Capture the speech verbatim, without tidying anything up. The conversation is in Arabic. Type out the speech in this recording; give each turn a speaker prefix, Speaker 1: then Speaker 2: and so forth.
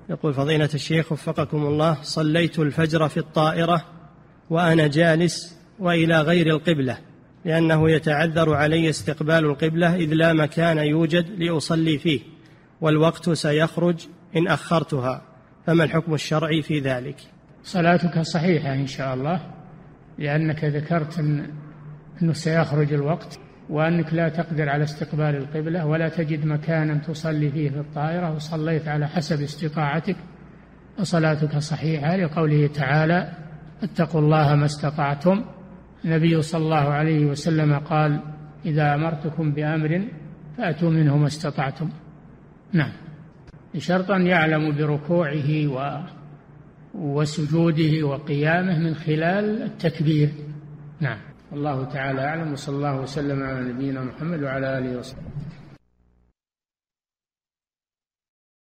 Speaker 1: يقول فضيلة الشيخ وفقكم الله، صليت الفجر في الطائرة وأنا جالس وإلى غير القبلة لأنه يتعذر علي استقبال القبلة إذ لا مكان يوجد لأصلي فيه والوقت سيخرج إن أخرتها، فما الحكم الشرعي في ذلك؟
Speaker 2: صلاتك صحيحة إن شاء الله، لأنك ذكرت إن أنه سيخرج الوقت وأنك لا تقدر على استقبال القبلة ولا تجد مكانا تصلي فيه في الطائرة وصليت على حسب استطاعتك، وصلاتك صحيحة لقوله تعالى اتقوا الله ما استطعتم. النبي صلى الله عليه وسلم قال إذا أمرتكم بأمر فأتوا منه ما استطعتم. نعم، بشرط أن يعلم بركوعه و... وسجوده وقيامه من خلال التكبير. نعم، الله تعالى أعلم، وصلى الله وسلم على نبينا محمد وعلى آله وصحبه.